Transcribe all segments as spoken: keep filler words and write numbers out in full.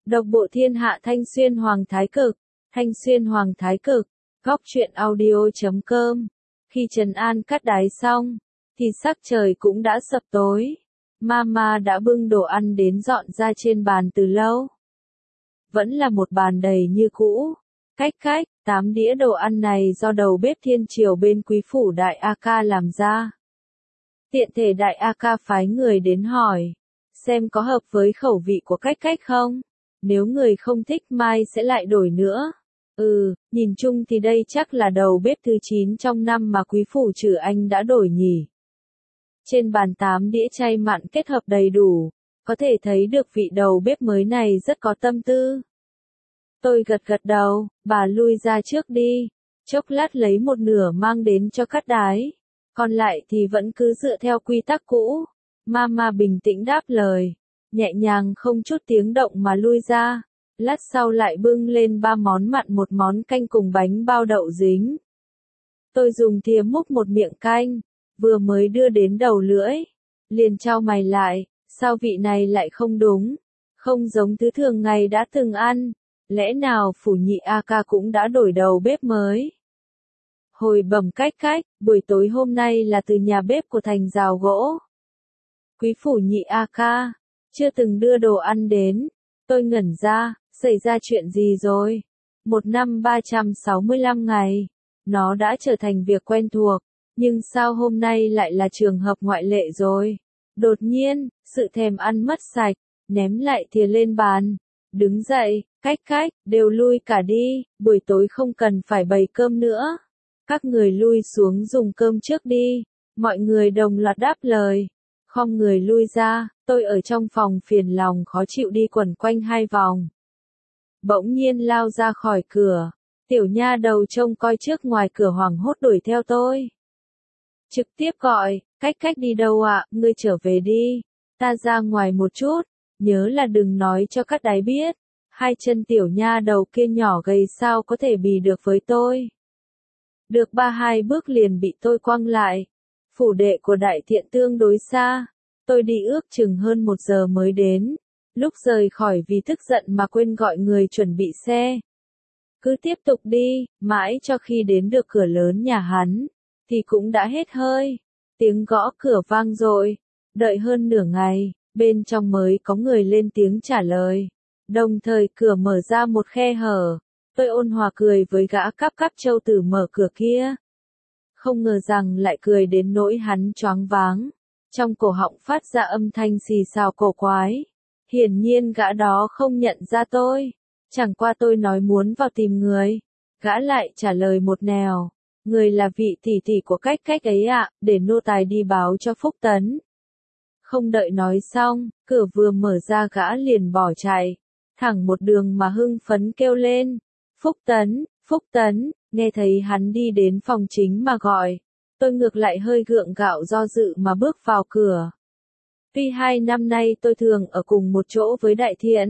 Độc bộ thiên hạ Thanh Xuyên Hoàng Thái Cực, Thanh Xuyên Hoàng Thái Cực, góc truyện audio chấm com. Khi trấn an cắt đái xong, thì sắc trời cũng đã sập tối. Mama đã bưng đồ ăn đến dọn ra trên bàn từ lâu. Vẫn là một bàn đầy như cũ. Cách cách, tám đĩa đồ ăn này do đầu bếp thiên triều bên quý phủ Đại A Ca làm ra. Tiện thể Đại A Ca phái người đến hỏi, xem có hợp với khẩu vị của cách cách không? Nếu người không thích mai sẽ lại đổi nữa. Ừ, nhìn chung thì đây chắc là đầu bếp thứ chín trong năm mà quý phủ Trử Anh đã đổi nhỉ. Trên bàn tám đĩa chay mặn kết hợp đầy đủ, có thể thấy được vị đầu bếp mới này rất có tâm tư. Tôi gật gật đầu, bà lui ra trước đi, chốc lát lấy một nửa mang đến cho cắt đái, còn lại thì vẫn cứ dựa theo quy tắc cũ. Mama bình tĩnh đáp lời, nhẹ nhàng không chút tiếng động mà lui ra, lát sau lại bưng lên ba món mặn một món canh cùng bánh bao đậu dính. Tôi dùng thìa múc một miệng canh, vừa mới đưa đến đầu lưỡi, liền chau mày lại, sao vị này lại không đúng, không giống thứ thường ngày đã từng ăn, lẽ nào phủ nhị A Ca cũng đã đổi đầu bếp mới. Hồi bẩm cách cách, buổi tối hôm nay là từ nhà bếp của thành rào gỗ. Quý phủ nhị A Ca, chưa từng đưa đồ ăn đến. Tôi ngẩn ra, xảy ra chuyện gì rồi? Một năm ba trăm sáu mươi lăm ngày, nó đã trở thành việc quen thuộc, nhưng sao hôm nay lại là trường hợp ngoại lệ rồi? Đột nhiên, sự thèm ăn mất sạch, ném lại thìa lên bàn, đứng dậy, cách cách, đều lui cả đi, buổi tối không cần phải bày cơm nữa. Các người lui xuống dùng cơm trước đi, mọi người đồng loạt đáp lời. Khom người lui ra, tôi ở trong phòng phiền lòng khó chịu đi quẩn quanh hai vòng. Bỗng nhiên lao ra khỏi cửa, tiểu nha đầu trông coi trước ngoài cửa hoảng hốt đuổi theo tôi. Trực tiếp gọi, cách cách đi đâu ạ, ngươi trở về đi, ta ra ngoài một chút, nhớ là đừng nói cho các đái biết, hai chân tiểu nha đầu kia nhỏ gầy sao có thể bì được với tôi. Được ba hai bước liền bị tôi quăng lại. Phủ đệ của đại thiện tương đối xa, tôi đi ước chừng hơn một giờ mới đến, lúc rời khỏi vì tức giận mà quên gọi người chuẩn bị xe. Cứ tiếp tục đi, mãi cho khi đến được cửa lớn nhà hắn, thì cũng đã hết hơi, tiếng gõ cửa vang dội, đợi hơn nửa ngày, bên trong mới có người lên tiếng trả lời, đồng thời cửa mở ra một khe hở, tôi ôn hòa cười với gã cắp cắp châu tử mở cửa kia. Không ngờ rằng lại cười đến nỗi hắn choáng váng, trong cổ họng phát ra âm thanh xì xào cổ quái. Hiển nhiên gã đó không nhận ra tôi, chẳng qua tôi nói muốn vào tìm người, gã lại trả lời một nẻo, người là vị tỷ tỷ của cách cách ấy ạ, để nô tài đi báo cho Phúc Tấn. Không đợi nói xong, cửa vừa mở ra gã liền bỏ chạy, thẳng một đường mà hưng phấn kêu lên, Phúc Tấn, Phúc Tấn. Nghe thấy hắn đi đến phòng chính mà gọi, tôi ngược lại hơi gượng gạo do dự mà bước vào cửa. Tuy hai năm nay tôi thường ở cùng một chỗ với đại thiện,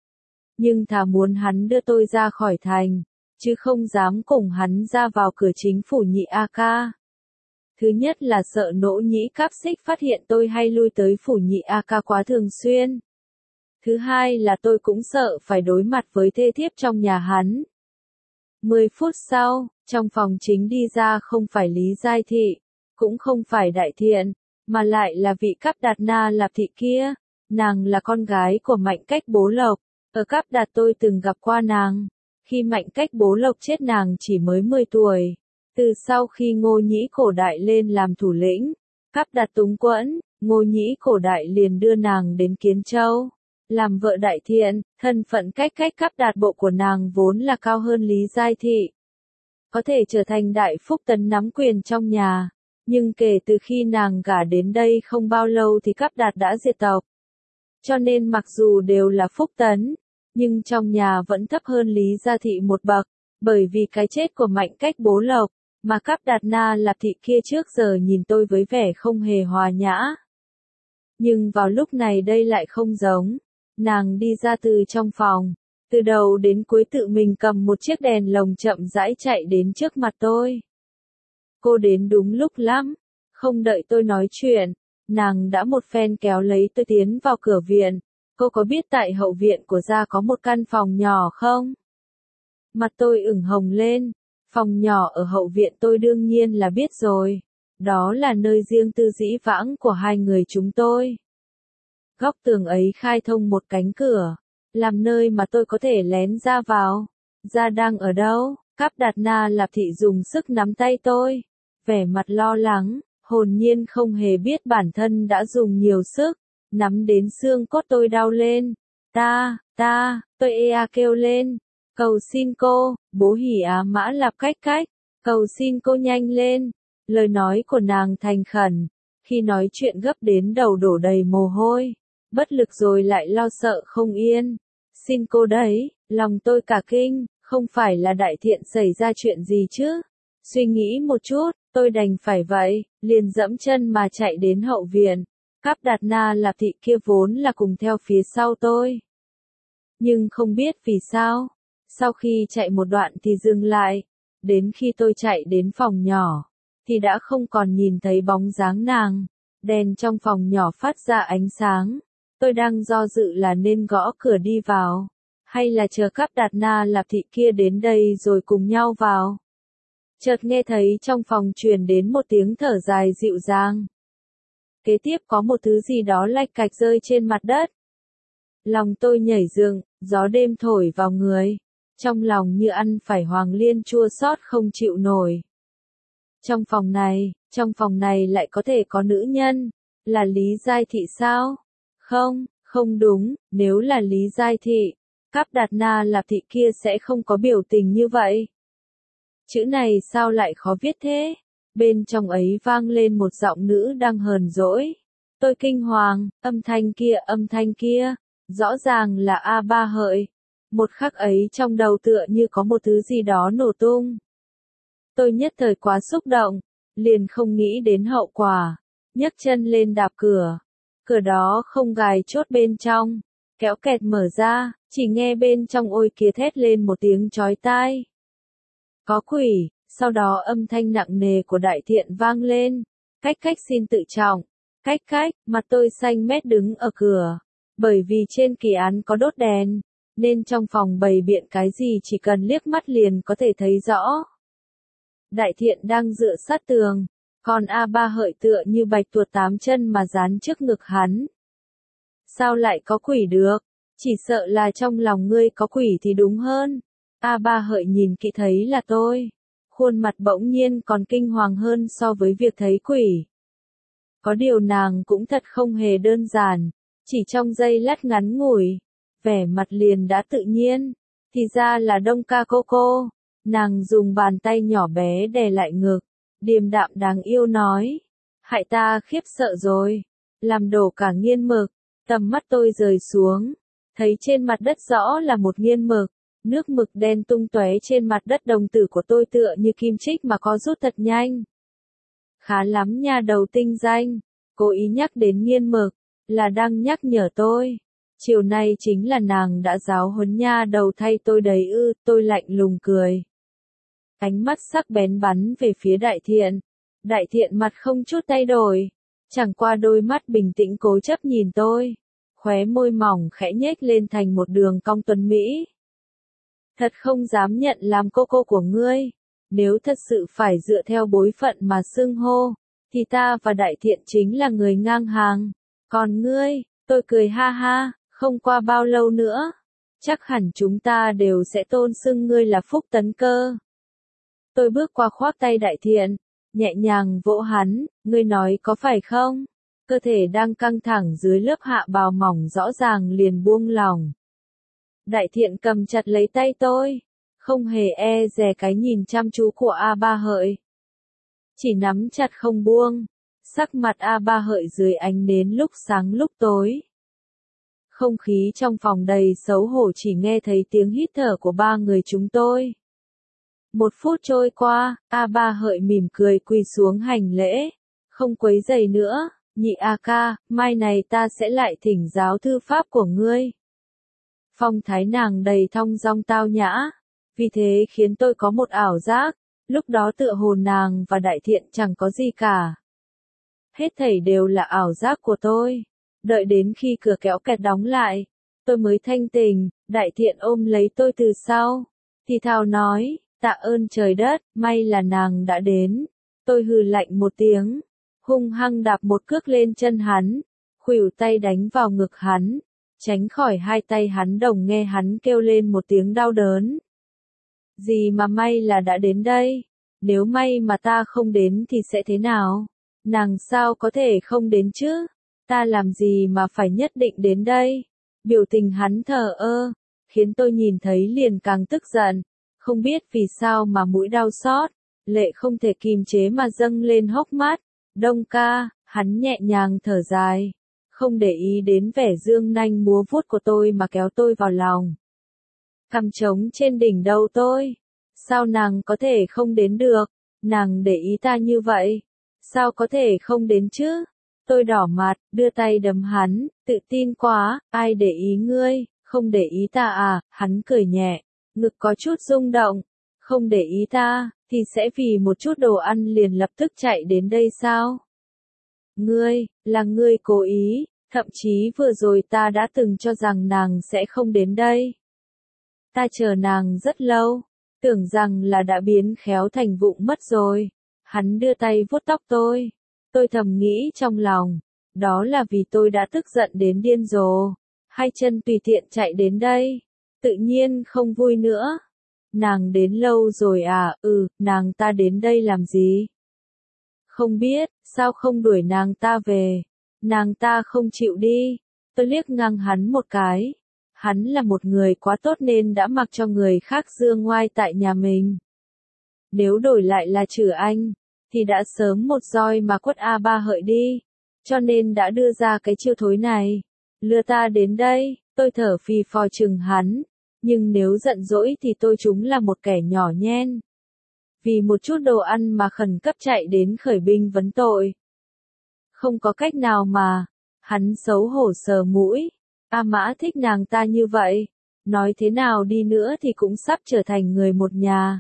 nhưng thà muốn hắn đưa tôi ra khỏi thành, chứ không dám cùng hắn ra vào cửa chính phủ nhị A Ca. Thứ nhất là sợ nỗ nhĩ cáp xích phát hiện tôi hay lui tới phủ nhị A Ca quá thường xuyên. Thứ hai là tôi cũng sợ phải đối mặt với thê thiếp trong nhà hắn. Mười phút sau, trong phòng chính đi ra không phải Lý Giai Thị, cũng không phải Đại Thiện, mà lại là vị Cáp Đạt Na Lạp Thị kia, nàng là con gái của Mạnh Cách Bố Lộc, ở Cáp Đạt tôi từng gặp qua nàng, khi Mạnh Cách Bố Lộc chết nàng chỉ mới mười tuổi, từ sau khi Ngô Nhĩ Cổ Đại lên làm thủ lĩnh, Cáp Đạt túng quẫn, Ngô Nhĩ Cổ Đại liền đưa nàng đến Kiến Châu. Làm vợ Đại Thiện, thân phận cách cách Cáp Đạt bộ của nàng vốn là cao hơn Lý Giai Thị. Có thể trở thành Đại Phúc Tấn nắm quyền trong nhà, nhưng kể từ khi nàng gả đến đây không bao lâu thì Cáp Đạt đã diệt tộc. Cho nên mặc dù đều là Phúc Tấn, nhưng trong nhà vẫn thấp hơn Lý Gia Thị một bậc, bởi vì cái chết của Mạnh Cách Bố Lộc, mà Cáp Đạt Na Lạp Thị kia trước giờ nhìn tôi với vẻ không hề hòa nhã. Nhưng vào lúc này đây lại không giống. Nàng đi ra từ trong phòng, từ đầu đến cuối tự mình cầm một chiếc đèn lồng chậm rãi chạy đến trước mặt tôi. Cô đến đúng lúc lắm, không đợi tôi nói chuyện, nàng đã một phen kéo lấy tôi tiến vào cửa viện, cô có biết tại hậu viện của gia có một căn phòng nhỏ không? Mặt tôi ửng hồng lên, phòng nhỏ ở hậu viện tôi đương nhiên là biết rồi, đó là nơi riêng tư dĩ vãng của hai người chúng tôi. Góc tường ấy khai thông một cánh cửa, làm nơi mà tôi có thể lén ra vào. Gia đang ở đâu? Cáp Đạt Na Lạp Thị dùng sức nắm tay tôi, vẻ mặt lo lắng, hồn nhiên không hề biết bản thân đã dùng nhiều sức, nắm đến xương cốt tôi đau lên. Ta, ta, tôi ê a kêu lên, cầu xin cô, bố Hỉ Á Mã Lạp cách cách, cầu xin cô nhanh lên. Lời nói của nàng thành khẩn, khi nói chuyện gấp đến đầu đổ đầy mồ hôi, bất lực rồi lại lo sợ không yên. Xin cô đấy, lòng tôi cả kinh, không phải là Đại Thiện xảy ra chuyện gì chứ? Suy nghĩ một chút, tôi đành phải vậy, liền dẫm chân mà chạy đến hậu viện. Cáp Đạt Na Lạp Thị kia vốn là cùng theo phía sau tôi. Nhưng không biết vì sao, sau khi chạy một đoạn thì dừng lại, đến khi tôi chạy đến phòng nhỏ, thì đã không còn nhìn thấy bóng dáng nàng, đèn trong phòng nhỏ phát ra ánh sáng, tôi đang do dự là nên gõ cửa đi vào, hay là chờ Cáp Đạt Na Lạp Thị kia đến đây rồi cùng nhau vào. Chợt nghe thấy trong phòng truyền đến một tiếng thở dài dịu dàng. Kế tiếp có một thứ gì đó lạch cạch rơi trên mặt đất. Lòng tôi nhảy dựng, gió đêm thổi vào người, trong lòng như ăn phải hoàng liên chua xót không chịu nổi. Trong phòng này, trong phòng này lại có thể có nữ nhân, là Lý Giai Thị sao? Không, không đúng, nếu là Lý Giai Thị, Cáp Đạt Na Lạp Thị kia sẽ không có biểu tình như vậy. Chữ này sao lại khó viết thế? Bên trong ấy vang lên một giọng nữ đang hờn dỗi. Tôi kinh hoàng, âm thanh kia, âm thanh kia, rõ ràng là A Ba Hợi. Một khắc ấy trong đầu tựa như có một thứ gì đó nổ tung. Tôi nhất thời quá xúc động, liền không nghĩ đến hậu quả, nhấc chân lên đạp cửa. Cửa đó không gài chốt bên trong, kéo kẹt mở ra, chỉ nghe bên trong ôi kia thét lên một tiếng chói tai. Có quỷ, sau đó âm thanh nặng nề của Đại Thiện vang lên, cách cách xin tự trọng, cách cách, mặt tôi xanh mét đứng ở cửa, bởi vì trên kỳ án có đốt đèn, nên trong phòng bày biện cái gì chỉ cần liếc mắt liền có thể thấy rõ. Đại Thiện đang dựa sát tường, còn A Ba Hợi tựa như bạch tuộc tám chân mà dán trước ngực hắn. Sao lại có quỷ được? Chỉ sợ là trong lòng ngươi có quỷ thì đúng hơn. A Ba Hợi nhìn kỹ thấy là tôi. Khuôn mặt bỗng nhiên còn kinh hoàng hơn so với việc thấy quỷ. Có điều nàng cũng thật không hề đơn giản, chỉ trong giây lát ngắn ngủi, vẻ mặt liền đã tự nhiên, thì ra là Đông Ca cô cô. Nàng dùng bàn tay nhỏ bé đè lại ngực, điềm đạm đáng yêu nói, hại ta khiếp sợ rồi, làm đổ cả nghiên mực. Tầm mắt tôi rời xuống, thấy trên mặt đất rõ là một nghiên mực, nước mực đen tung tóe trên mặt đất, đồng tử của tôi tựa như kim chích mà có rút thật nhanh. Khá lắm nha, đầu tinh danh, cố ý nhắc đến nghiên mực, là đang nhắc nhở tôi. Chiều nay chính là nàng đã giáo huấn nha đầu thay tôi đấy ư, tôi lạnh lùng cười. Ánh mắt sắc bén bắn về phía Đại Thiện. Đại Thiện mặt không chút thay đổi, chẳng qua đôi mắt bình tĩnh cố chấp nhìn tôi, khóe môi mỏng khẽ nhếch lên thành một đường cong tuấn mỹ. Thật không dám nhận làm cô cô của ngươi, nếu thật sự phải dựa theo bối phận mà xưng hô, thì ta và Đại Thiện chính là người ngang hàng. Còn ngươi, tôi cười ha ha, không qua bao lâu nữa, chắc hẳn chúng ta đều sẽ tôn xưng ngươi là Phúc Tấn Cơ. Tôi bước qua khoác tay Đại Thiện, nhẹ nhàng vỗ hắn, ngươi nói có phải không? Cơ thể đang căng thẳng dưới lớp hạ bào mỏng rõ ràng liền buông lỏng. Đại Thiện cầm chặt lấy tay tôi, không hề e dè cái nhìn chăm chú của A Ba Hợi. Chỉ nắm chặt không buông, sắc mặt A Ba Hợi dưới ánh nến lúc sáng lúc tối. Không khí trong phòng đầy xấu hổ, chỉ nghe thấy tiếng hít thở của ba người chúng tôi. Một phút trôi qua, A Ba Hợi mỉm cười quỳ xuống hành lễ, không quấy rầy nữa, nhị A ca, mai này ta sẽ lại thỉnh giáo thư pháp của ngươi. Phong thái nàng đầy thong dong tao nhã, vì thế khiến tôi có một ảo giác, lúc đó tựa hồ nàng và Đại Thiện chẳng có gì cả. Hết thảy đều là ảo giác của tôi. Đợi đến khi cửa kéo kẹt đóng lại, tôi mới thanh tỉnh. Đại thiện ôm lấy tôi từ sau, thì thào nói, tạ ơn trời đất, may là nàng đã đến. Tôi hừ lạnh một tiếng, hung hăng đạp một cước lên chân hắn, khuỷu tay đánh vào ngực hắn, tránh khỏi hai tay hắn đồng nghe hắn kêu lên một tiếng đau đớn. Gì mà may là đã đến đây, nếu may mà ta không đến thì sẽ thế nào? Nàng sao có thể không đến chứ? Ta làm gì mà phải nhất định đến đây? Biểu tình hắn thờ ơ, khiến tôi nhìn thấy liền càng tức giận, không biết vì sao mà mũi đau xót, lệ không thể kìm chế mà dâng lên hốc mắt. Đông ca, hắn nhẹ nhàng thở dài, không để ý đến vẻ dương nanh múa vuốt của tôi mà kéo tôi vào lòng. Cằm trống trên đỉnh đầu tôi, sao nàng có thể không đến được, nàng để ý ta như vậy, sao có thể không đến chứ? Tôi đỏ mặt, đưa tay đấm hắn, tự tin quá, ai để ý ngươi, không để ý ta à? Hắn cười nhẹ, ngực có chút rung động, không để ý ta, thì sẽ vì một chút đồ ăn liền lập tức chạy đến đây sao? Ngươi, là ngươi cố ý, thậm chí vừa rồi ta đã từng cho rằng nàng sẽ không đến đây. Ta chờ nàng rất lâu, tưởng rằng là đã biến khéo thành vụng mất rồi. Hắn đưa tay vuốt tóc tôi. Tôi thầm nghĩ trong lòng, đó là vì tôi đã tức giận đến điên rồ. Hai chân tùy tiện chạy đến đây, tự nhiên không vui nữa. Nàng đến lâu rồi à? Ừ, nàng ta đến đây làm gì? Không biết, sao không đuổi nàng ta về? Nàng ta không chịu đi. Tôi liếc ngang hắn một cái. Hắn là một người quá tốt nên đã mặc cho người khác dương ngoai tại nhà mình. Nếu đổi lại là Trử Anh, thì đã sớm một roi mà quất A Ba Hợi đi. Cho nên đã đưa ra cái chiêu thối này. Lừa ta đến đây, tôi thở phì phò chừng hắn. Nhưng nếu giận dỗi thì tôi chúng là một kẻ nhỏ nhen. Vì một chút đồ ăn mà khẩn cấp chạy đến khởi binh vấn tội. Không có cách nào mà. Hắn xấu hổ sờ mũi. A Mã thích nàng ta như vậy. Nói thế nào đi nữa thì cũng sắp trở thành người một nhà.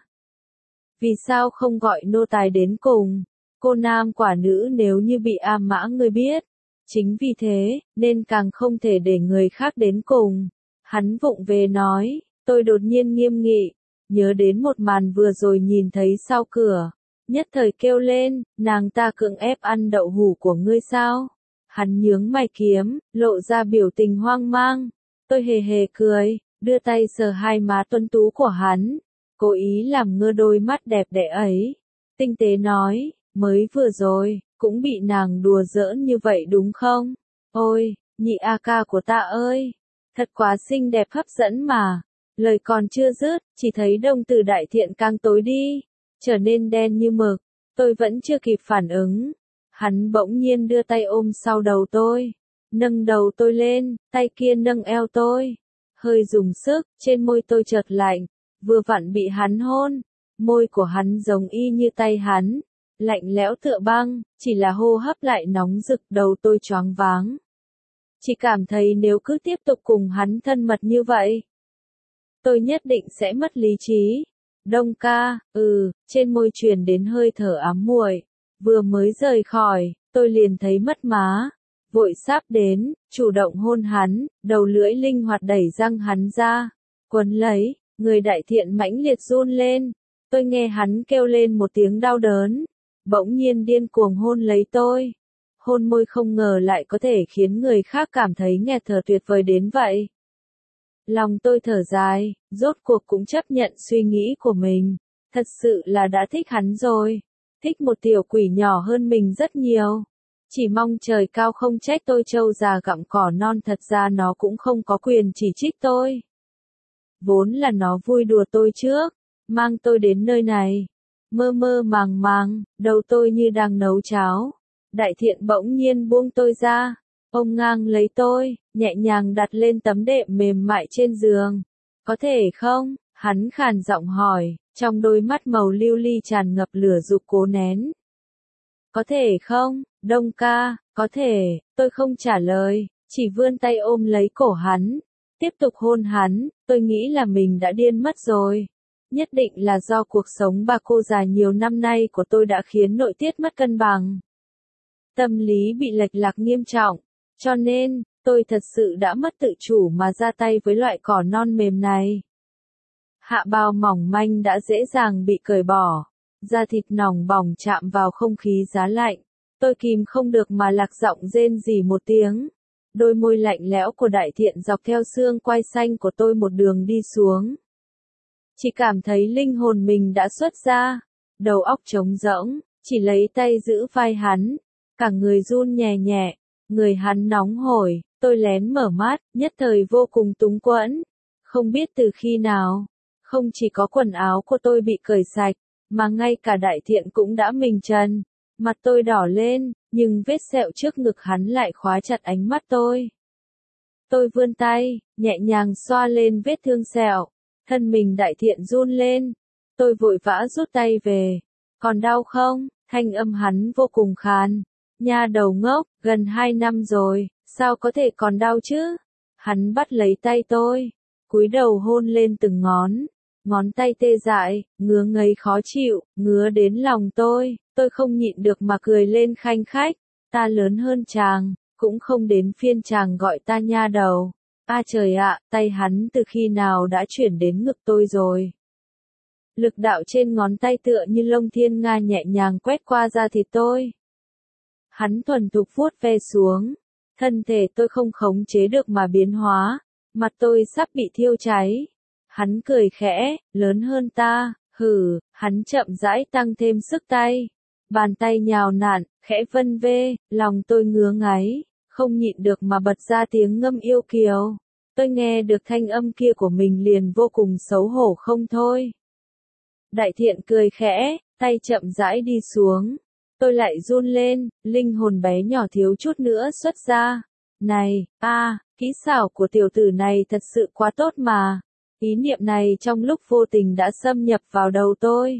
Vì sao không gọi nô tài đến cùng? Cô nam quả nữ nếu như bị A Mã ngươi biết. Chính vì thế, nên càng không thể để người khác đến cùng. Hắn vụng về nói, tôi đột nhiên nghiêm nghị, nhớ đến một màn vừa rồi nhìn thấy sau cửa. Nhất thời kêu lên, nàng ta cưỡng ép ăn đậu hủ của ngươi sao? Hắn nhướng mày kiếm, lộ ra biểu tình hoang mang. Tôi hề hề cười, đưa tay sờ hai má tuấn tú của hắn. Cố ý làm ngơ đôi mắt đẹp đẽ ấy. Tinh tế nói, mới vừa rồi, cũng bị nàng đùa giỡn như vậy đúng không? Ôi, nhị A ca của ta ơi! Thật quá xinh đẹp hấp dẫn mà. Lời còn chưa dứt, chỉ thấy đồng tử đại thiện càng tối đi, trở nên đen như mực. Tôi vẫn chưa kịp phản ứng. Hắn bỗng nhiên đưa tay ôm sau đầu tôi, nâng đầu tôi lên, tay kia nâng eo tôi. Hơi dùng sức, trên môi tôi chợt lạnh, vừa vặn bị hắn hôn. Môi của hắn giống y như tay hắn, lạnh lẽo tựa băng, chỉ là hô hấp lại nóng rực, đầu tôi choáng váng. Chỉ cảm thấy nếu cứ tiếp tục cùng hắn thân mật như vậy, tôi nhất định sẽ mất lý trí. Đông ca, ừ, trên môi truyền đến hơi thở ám muội. Vừa mới rời khỏi, tôi liền thấy mất má. Vội sáp đến, chủ động hôn hắn, đầu lưỡi linh hoạt đẩy răng hắn ra. Quấn lấy, người đại thiện mãnh liệt run lên. Tôi nghe hắn kêu lên một tiếng đau đớn. Bỗng nhiên điên cuồng hôn lấy tôi. Hôn môi không ngờ lại có thể khiến người khác cảm thấy nghẹt thở tuyệt vời đến vậy. Lòng tôi thở dài, rốt cuộc cũng chấp nhận suy nghĩ của mình. Thật sự là đã thích hắn rồi. Thích một tiểu quỷ nhỏ hơn mình rất nhiều. Chỉ mong trời cao không trách tôi trâu già gặm cỏ non, thật ra nó cũng không có quyền chỉ trích tôi. Vốn là nó vui đùa tôi trước, mang tôi đến nơi này. Mơ mơ màng màng, đầu tôi như đang nấu cháo. Đại thiện bỗng nhiên buông tôi ra, ông ngang lấy tôi, nhẹ nhàng đặt lên tấm đệm mềm mại trên giường. Có thể không? Hắn khàn giọng hỏi, trong đôi mắt màu lưu ly tràn ngập lửa dục cố nén. Có thể không, Đông ca? Có thể, tôi không trả lời, chỉ vươn tay ôm lấy cổ hắn, tiếp tục hôn hắn. Tôi nghĩ là mình đã điên mất rồi. Nhất định là do cuộc sống bà cô già nhiều năm nay của tôi đã khiến nội tiết mất cân bằng. Tâm lý bị lệch lạc nghiêm trọng, cho nên, Tôi thật sự đã mất tự chủ mà ra tay với loại cỏ non mềm này. Hạ bao mỏng manh đã dễ dàng bị cởi bỏ, da thịt nóng bỏng chạm vào không khí giá lạnh. Tôi kìm không được mà lạc giọng rên rỉ một tiếng. Đôi môi lạnh lẽo của đại thiện dọc theo xương quai xanh của tôi một đường đi xuống. Chỉ cảm thấy linh hồn mình đã xuất ra, đầu óc trống rỗng, chỉ lấy tay giữ vai hắn, cả người run nhẹ nhẹ, người hắn nóng hổi, tôi lén mở mắt, nhất thời vô cùng túng quẫn. Không biết từ khi nào, không chỉ có quần áo của tôi bị cởi sạch, mà ngay cả đại thiện cũng đã mình trần. Mặt tôi đỏ lên, nhưng vết sẹo trước ngực hắn lại khóa chặt ánh mắt tôi. Tôi vươn tay, nhẹ nhàng xoa lên vết thương sẹo, thân mình đại thiện run lên. Tôi vội vã rút tay về. Còn đau không? Thanh âm hắn vô cùng khàn. Nha đầu ngốc, gần hai năm rồi, sao có thể còn đau chứ? Hắn bắt lấy tay tôi, cúi đầu hôn lên từng ngón. Ngón tay tê dại, ngứa ngấy khó chịu, ngứa đến lòng tôi. Tôi không nhịn được mà cười lên khanh khách. Ta lớn hơn chàng, cũng không đến phiên chàng gọi ta nha đầu. A à trời ạ, tay hắn từ khi nào đã chuyển đến ngực tôi rồi. Lực đạo trên ngón tay tựa như lông thiên nga nhẹ nhàng quét qua da thịt tôi. Hắn thuần thục vuốt ve xuống. Thân thể tôi không khống chế được mà biến hóa. Mặt tôi sắp bị thiêu cháy. Hắn cười khẽ, lớn hơn ta, hừ, hắn chậm rãi tăng thêm sức tay. Bàn tay nhào nặn, khẽ vân vê, lòng tôi ngứa ngáy, không nhịn được mà bật ra tiếng ngâm yêu kiều. Tôi nghe được thanh âm kia của mình liền vô cùng xấu hổ không thôi. Đại thiện cười khẽ, tay chậm rãi đi xuống. Tôi lại run lên, linh hồn bé nhỏ thiếu chút nữa xuất ra. Này, a, à, kỹ xảo của tiểu tử này thật sự quá tốt mà. Ý niệm này trong lúc vô tình đã xâm nhập vào đầu tôi.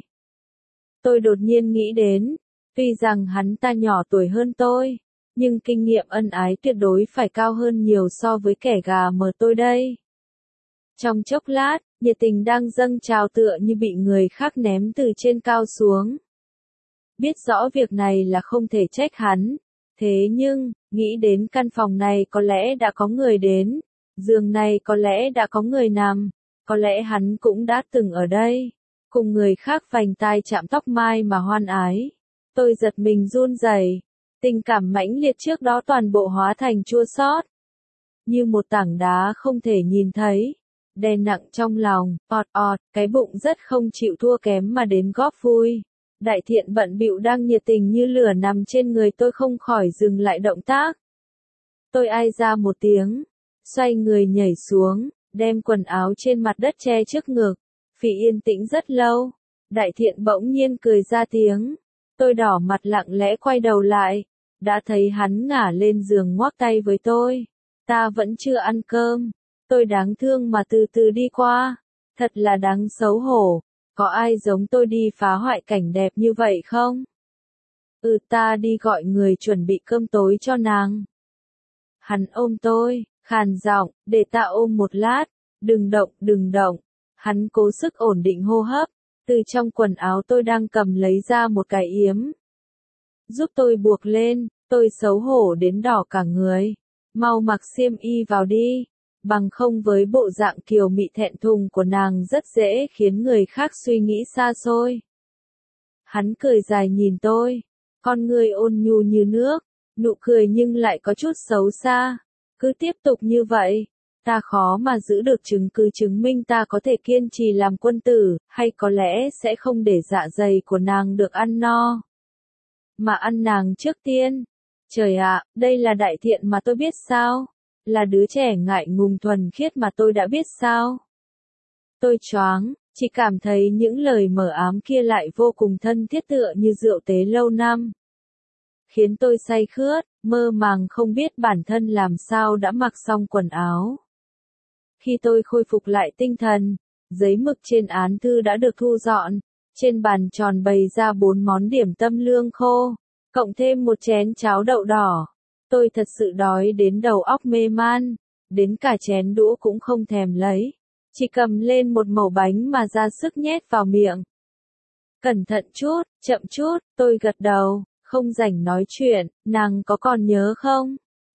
Tôi đột nhiên nghĩ đến, tuy rằng hắn ta nhỏ tuổi hơn tôi, nhưng kinh nghiệm ân ái tuyệt đối phải cao hơn nhiều so với kẻ gà mờ tôi đây. Trong chốc lát, nhiệt tình đang dâng trào tựa như bị người khác ném từ trên cao xuống. Biết rõ việc này là không thể trách hắn, thế nhưng, nghĩ đến căn phòng này có lẽ đã có người đến, giường này có lẽ đã có người nằm, có lẽ hắn cũng đã từng ở đây, cùng người khác vành tai chạm tóc mai mà hoan ái. Tôi giật mình run rẩy, tình cảm mãnh liệt trước đó toàn bộ hóa thành chua xót, như một tảng đá không thể nhìn thấy, đè nặng trong lòng, ọt ọt, cái bụng rất không chịu thua kém mà đến góp vui. Đại thiện bận bịu đang nhiệt tình như lửa nằm trên người tôi không khỏi dừng lại động tác. Tôi ai ra một tiếng, xoay người nhảy xuống, đem quần áo trên mặt đất che trước ngực. Phỉ yên tĩnh rất lâu, đại thiện bỗng nhiên cười ra tiếng. Tôi đỏ mặt lặng lẽ quay đầu lại, đã thấy hắn ngả lên giường ngoác tay với tôi. Ta vẫn chưa ăn cơm, tôi đáng thương mà từ từ đi qua, thật là đáng xấu hổ. Có ai giống tôi đi phá hoại cảnh đẹp như vậy không? Ừ, ta đi gọi người chuẩn bị cơm tối cho nàng. Hắn ôm tôi, khàn giọng, để ta ôm một lát, đừng động, đừng động. Hắn cố sức ổn định hô hấp, từ trong quần áo tôi đang cầm lấy ra một cái yếm. Giúp tôi buộc lên, tôi xấu hổ đến đỏ cả người. Mau mặc xiêm y vào đi. Bằng không với bộ dạng kiều mị thẹn thùng của nàng rất dễ khiến người khác suy nghĩ xa xôi. Hắn cười dài nhìn tôi, con người ôn nhu như nước, nụ cười nhưng lại có chút xấu xa. Cứ tiếp tục như vậy, ta khó mà giữ được chứng cứ chứng minh ta có thể kiên trì làm quân tử, hay có lẽ sẽ không để dạ dày của nàng được ăn no. Mà ăn nàng trước tiên. Trời ạ, đây là đại thiện mà tôi biết sao? Là đứa trẻ ngại ngùng thuần khiết mà tôi đã biết sao? Tôi choáng, chỉ cảm thấy những lời mờ ám kia lại vô cùng thân thiết tựa như rượu tế lâu năm. Khiến tôi say khướt, mơ màng không biết bản thân làm sao đã mặc xong quần áo. Khi tôi khôi phục lại tinh thần, giấy mực trên án thư đã được thu dọn, trên bàn tròn bày ra bốn món điểm tâm lương khô, cộng thêm một chén cháo đậu đỏ. Tôi thật sự đói đến đầu óc mê man, đến cả chén đũa cũng không thèm lấy, chỉ cầm lên một mẩu bánh mà ra sức nhét vào miệng. Cẩn thận chút, chậm chút, tôi gật đầu, không rảnh nói chuyện, nàng có còn nhớ không?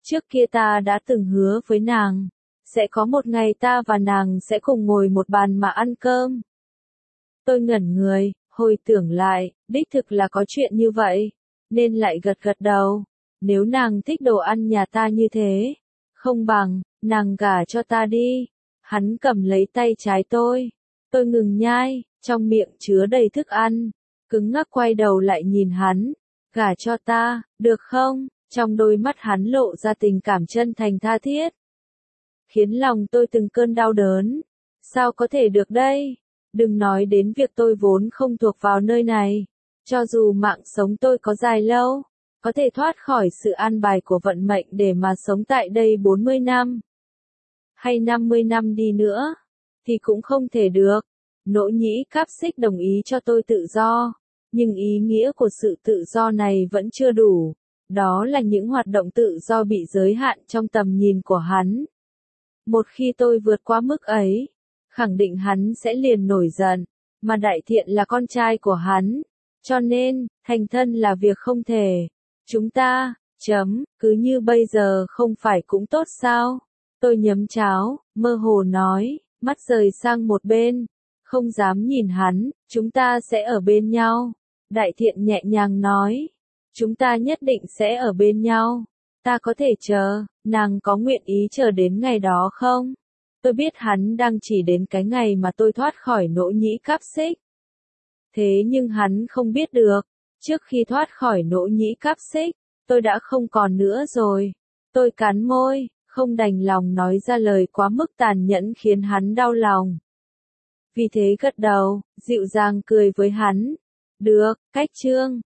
Trước kia ta đã từng hứa với nàng, sẽ có một ngày ta và nàng sẽ cùng ngồi một bàn mà ăn cơm. Tôi ngẩn người, hồi tưởng lại, đích thực là có chuyện như vậy, nên lại gật gật đầu. Nếu nàng thích đồ ăn nhà ta như thế, không bằng, nàng gả cho ta đi. Hắn cầm lấy tay trái tôi. Tôi ngừng nhai, trong miệng chứa đầy thức ăn, cứng ngắc quay đầu lại nhìn hắn. Gả cho ta, được không? Trong đôi mắt hắn lộ ra tình cảm chân thành tha thiết, khiến lòng tôi từng cơn đau đớn. Sao có thể được đây? Đừng nói đến việc tôi vốn không thuộc vào nơi này. Cho dù mạng sống tôi có dài lâu, có thể thoát khỏi sự an bài của vận mệnh để mà sống tại đây bốn mươi năm, hay năm mươi năm đi nữa, thì cũng không thể được. Nỗ Nhĩ Cáp Xích đồng ý cho tôi tự do, nhưng ý nghĩa của sự tự do này vẫn chưa đủ. Đó là những hoạt động tự do bị giới hạn trong tầm nhìn của hắn. Một khi tôi vượt qua mức ấy, khẳng định hắn sẽ liền nổi giận, mà Đại Thiện là con trai của hắn, cho nên, thành thân là việc không thể. Chúng ta, chấm, cứ như bây giờ không phải cũng tốt sao? Tôi nhấm cháo, mơ hồ nói, mắt rời sang một bên, không dám nhìn hắn. Chúng ta sẽ ở bên nhau. Đại Thiện nhẹ nhàng nói, chúng ta nhất định sẽ ở bên nhau. Ta có thể chờ. Nàng có nguyện ý chờ đến ngày đó không? Tôi biết hắn đang chỉ đến cái ngày mà tôi thoát khỏi Nỗ Nhĩ Cáp Xích. Thế nhưng hắn không biết được, trước khi thoát khỏi Nỗ Nhĩ Cáp Xích, tôi đã không còn nữa rồi. Tôi cắn môi, không đành lòng nói ra lời quá mức tàn nhẫn khiến hắn đau lòng. Vì thế gật đầu, dịu dàng cười với hắn. Được, cách chương.